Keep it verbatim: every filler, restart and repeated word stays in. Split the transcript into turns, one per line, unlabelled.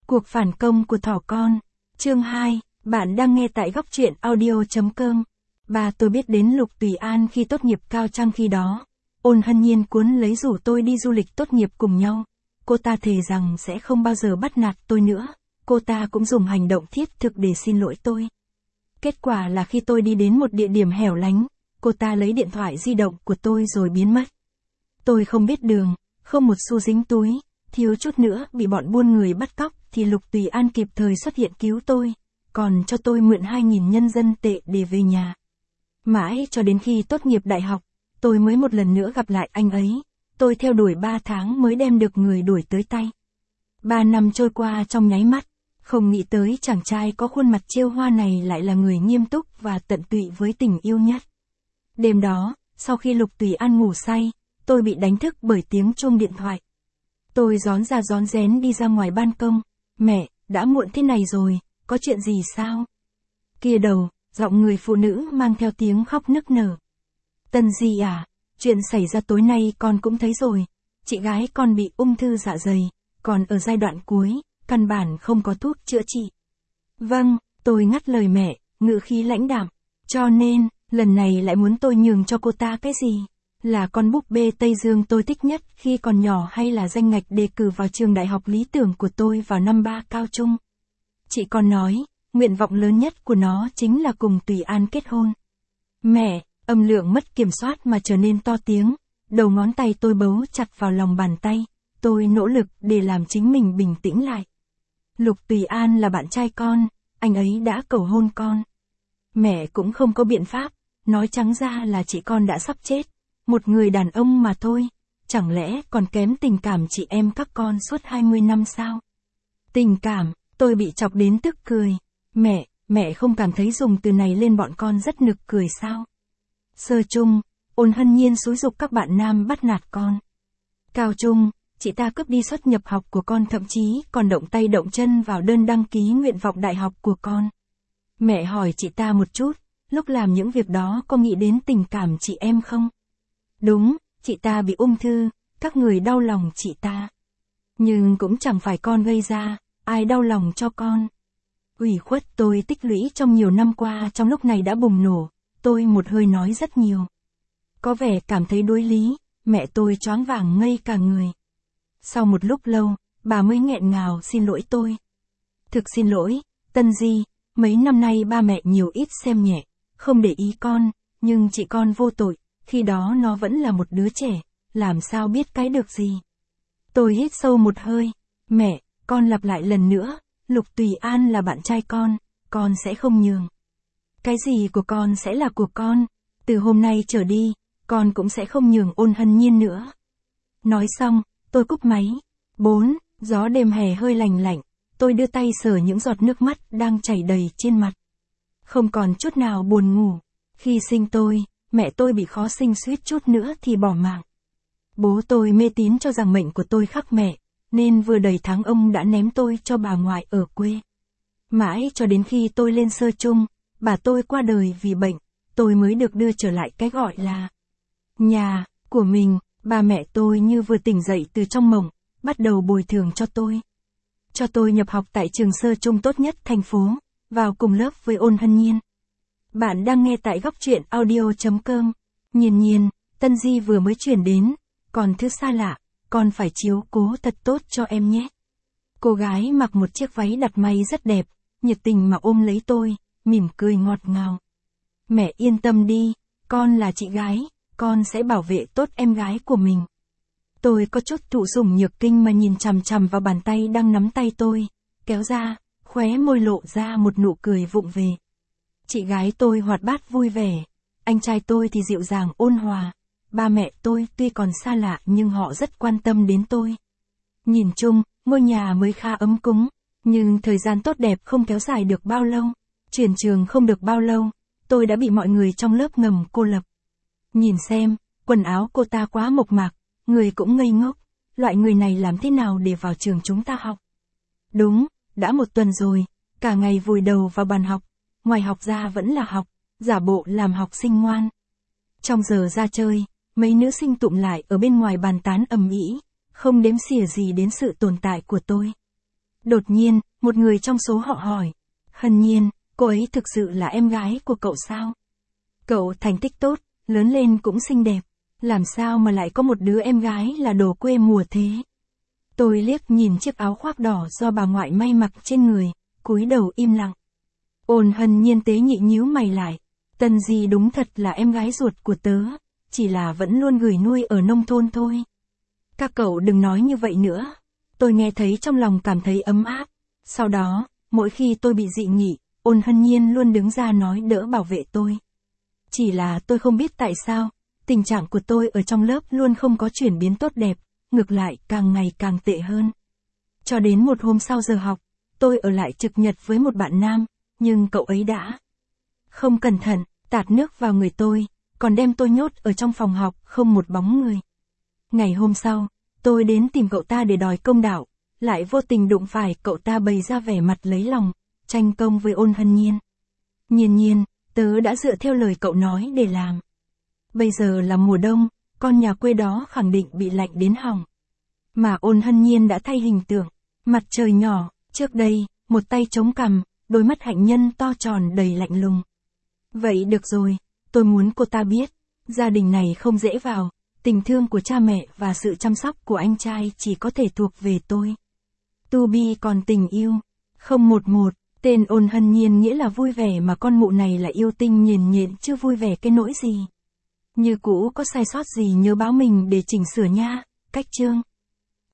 Cuộc phản công của thỏ con. Chương hai, bạn đang nghe tại góc truyện audio chấm com. Ba tôi biết đến Lục Tùy An khi tốt nghiệp cao trăng khi đó. Ôn Hân Nhiên cuốn lấy rủ tôi đi du lịch tốt nghiệp cùng nhau. Cô ta thề rằng sẽ không bao giờ bắt nạt tôi nữa. Cô ta cũng dùng hành động thiết thực để xin lỗi tôi. Kết quả là khi tôi đi đến một địa điểm hẻo lánh, cô ta lấy điện thoại di động của tôi rồi biến mất. Tôi không biết đường, không một xu dính túi, thiếu chút nữa bị bọn buôn người bắt cóc thì Lục Tùy An kịp thời xuất hiện cứu tôi, còn cho tôi mượn hai nghìn nhân dân tệ để về nhà. Mãi cho đến khi tốt nghiệp đại học, tôi mới một lần nữa gặp lại anh ấy. Tôi theo đuổi ba tháng mới đem được người đuổi tới tay. Ba năm trôi qua trong nháy mắt, không nghĩ tới chàng trai có khuôn mặt trêu hoa này lại là người nghiêm túc và tận tụy với tình yêu nhất. Đêm đó, sau khi Lục Tùy An ngủ say, tôi bị đánh thức bởi tiếng chuông điện thoại. Tôi rón ra rón rén đi ra ngoài ban công. Mẹ, đã muộn thế này rồi, có chuyện gì sao? Kia đầu, giọng người phụ nữ mang theo tiếng khóc nức nở. Tân Di à, chuyện xảy ra tối nay con cũng thấy rồi. Chị gái con bị ung thư dạ dày, còn ở giai đoạn cuối, căn bản không có thuốc chữa trị. Vâng, tôi ngắt lời mẹ, ngữ khí lãnh đạm. Cho nên, lần này lại muốn tôi nhường cho cô ta cái gì? Là con búp bê Tây Dương tôi thích nhất khi còn nhỏ hay là danh ngạch đề cử vào trường đại học lý tưởng của tôi vào năm ba cao trung? Chị còn nói, nguyện vọng lớn nhất của nó chính là cùng Tùy An kết hôn. Mẹ, âm lượng mất kiểm soát mà trở nên to tiếng, đầu ngón tay tôi bấu chặt vào lòng bàn tay, tôi nỗ lực để làm chính mình bình tĩnh lại. Lục Tùy An là bạn trai con, anh ấy đã cầu hôn con. Mẹ cũng không có biện pháp, nói trắng ra là chị con đã sắp chết. Một người đàn ông mà thôi, chẳng lẽ còn kém tình cảm chị em các con suốt hai mươi năm sao? Tình cảm, tôi bị chọc đến tức cười. Mẹ, mẹ không cảm thấy dùng từ này lên bọn con rất nực cười sao? Sơ trung, Ôn Hân Nhiên xúi giục các bạn nam bắt nạt con. Cao trung, chị ta cướp đi suất nhập học của con, thậm chí còn động tay động chân vào đơn đăng ký nguyện vọng đại học của con. Mẹ hỏi chị ta một chút, lúc làm những việc đó có nghĩ đến tình cảm chị em không? Đúng, chị ta bị ung thư, các người đau lòng chị ta. Nhưng cũng chẳng phải con gây ra, ai đau lòng cho con. Ủy khuất tôi tích lũy trong nhiều năm qua trong lúc này đã bùng nổ, tôi một hơi nói rất nhiều. Có vẻ cảm thấy đối lý, mẹ tôi choáng váng ngây cả người. Sau một lúc lâu, bà mới nghẹn ngào xin lỗi tôi. Thực xin lỗi, Tân Di, mấy năm nay ba mẹ nhiều ít xem nhẹ, không để ý con, nhưng chị con vô tội. Khi đó nó vẫn là một đứa trẻ, làm sao biết cái được gì. Tôi hít sâu một hơi. Mẹ, con lặp lại lần nữa, Lục Tùy An là bạn trai con, con sẽ không nhường. Cái gì của con sẽ là của con, từ hôm nay trở đi, con cũng sẽ không nhường Ôn Hân Nhiên nữa. Nói xong, tôi cúp máy. Bốn, gió đêm hè hơi lành lạnh, tôi đưa tay sờ những giọt nước mắt đang chảy đầy trên mặt. Không còn chút nào buồn ngủ. Khi sinh tôi, mẹ tôi bị khó sinh suýt chút nữa thì bỏ mạng. Bố tôi mê tín cho rằng mệnh của tôi khắc mẹ, nên vừa đầy tháng ông đã ném tôi cho bà ngoại ở quê. Mãi cho đến khi tôi lên sơ trung, bà tôi qua đời vì bệnh, tôi mới được đưa trở lại cái gọi là nhà của mình. Ba mẹ tôi như vừa tỉnh dậy từ trong mộng, bắt đầu bồi thường cho tôi. Cho tôi nhập học tại trường sơ trung tốt nhất thành phố, vào cùng lớp với Ôn Hân Nhiên. Bạn đang nghe tại góc truyện audio chấm com. Nhiên Nhiên, Tân Di vừa mới chuyển đến, còn thứ xa lạ, con phải chiếu cố thật tốt cho em nhé. Cô gái mặc một chiếc váy đặt may rất đẹp, nhiệt tình mà ôm lấy tôi, mỉm cười ngọt ngào. Mẹ yên tâm đi, con là chị gái, con sẽ bảo vệ tốt em gái của mình. Tôi có chút thụ sủng nhược kinh mà nhìn chằm chằm vào bàn tay đang nắm tay tôi, kéo ra, khóe môi lộ ra một nụ cười vụng về. Chị gái tôi hoạt bát vui vẻ, anh trai tôi thì dịu dàng ôn hòa, ba mẹ tôi tuy còn xa lạ nhưng họ rất quan tâm đến tôi. Nhìn chung, ngôi nhà mới khá ấm cúng, nhưng thời gian tốt đẹp không kéo dài được bao lâu. Chuyển trường không được bao lâu, tôi đã bị mọi người trong lớp ngầm cô lập. Nhìn xem, quần áo cô ta quá mộc mạc, người cũng ngây ngốc, loại người này làm thế nào để vào trường chúng ta học? Đúng, đã một tuần rồi, cả ngày vùi đầu vào bàn học. Ngoài học ra vẫn là học, giả bộ làm học sinh ngoan. Trong giờ ra chơi, mấy nữ sinh tụm lại ở bên ngoài bàn tán ầm ĩ, không đếm xỉa gì đến sự tồn tại của tôi. Đột nhiên, một người trong số họ hỏi. Hân Nhiên, cô ấy thực sự là em gái của cậu sao? Cậu thành tích tốt, lớn lên cũng xinh đẹp. Làm sao mà lại có một đứa em gái là đồ quê mùa thế? Tôi liếc nhìn chiếc áo khoác đỏ do bà ngoại may mặc trên người, cúi đầu im lặng. Ôn Hân Nhiên tế nhị nhíu mày lại. Tân Di đúng thật là em gái ruột của tớ, chỉ là vẫn luôn gửi nuôi ở nông thôn thôi. Các cậu đừng nói như vậy nữa. Tôi nghe thấy trong lòng cảm thấy ấm áp. Sau đó, mỗi khi tôi bị dị nghị, Ôn Hân Nhiên luôn đứng ra nói đỡ bảo vệ tôi. Chỉ là tôi không biết tại sao, tình trạng của tôi ở trong lớp luôn không có chuyển biến tốt đẹp, ngược lại càng ngày càng tệ hơn. Cho đến một hôm sau giờ học, tôi ở lại trực nhật với một bạn nam, nhưng cậu ấy đã không cẩn thận, tạt nước vào người tôi, còn đem tôi nhốt ở trong phòng học không một bóng người. Ngày hôm sau, tôi đến tìm cậu ta để đòi công đạo, lại vô tình đụng phải cậu ta bày ra vẻ mặt lấy lòng, tranh công với Ôn Hân Nhiên. Nhiên nhiên, tớ đã dựa theo lời cậu nói để làm. Bây giờ là mùa đông, con nhà quê đó khẳng định bị lạnh đến hỏng. Mà Ôn Hân Nhiên đã thay hình tượng, mặt trời nhỏ, trước đây, một tay chống cằm, đôi mắt hạnh nhân to tròn đầy lạnh lùng. Vậy được rồi, tôi muốn cô ta biết, gia đình này không dễ vào, tình thương của cha mẹ và sự chăm sóc của anh trai chỉ có thể thuộc về tôi. To be còn tình yêu, không một một, tên Ôn Hân Nhiên nghĩa là vui vẻ mà con mụ này là yêu tinh nhiền nhện chưa vui vẻ cái nỗi gì. Như cũ có sai sót gì nhớ báo mình để chỉnh sửa nha, cách chương.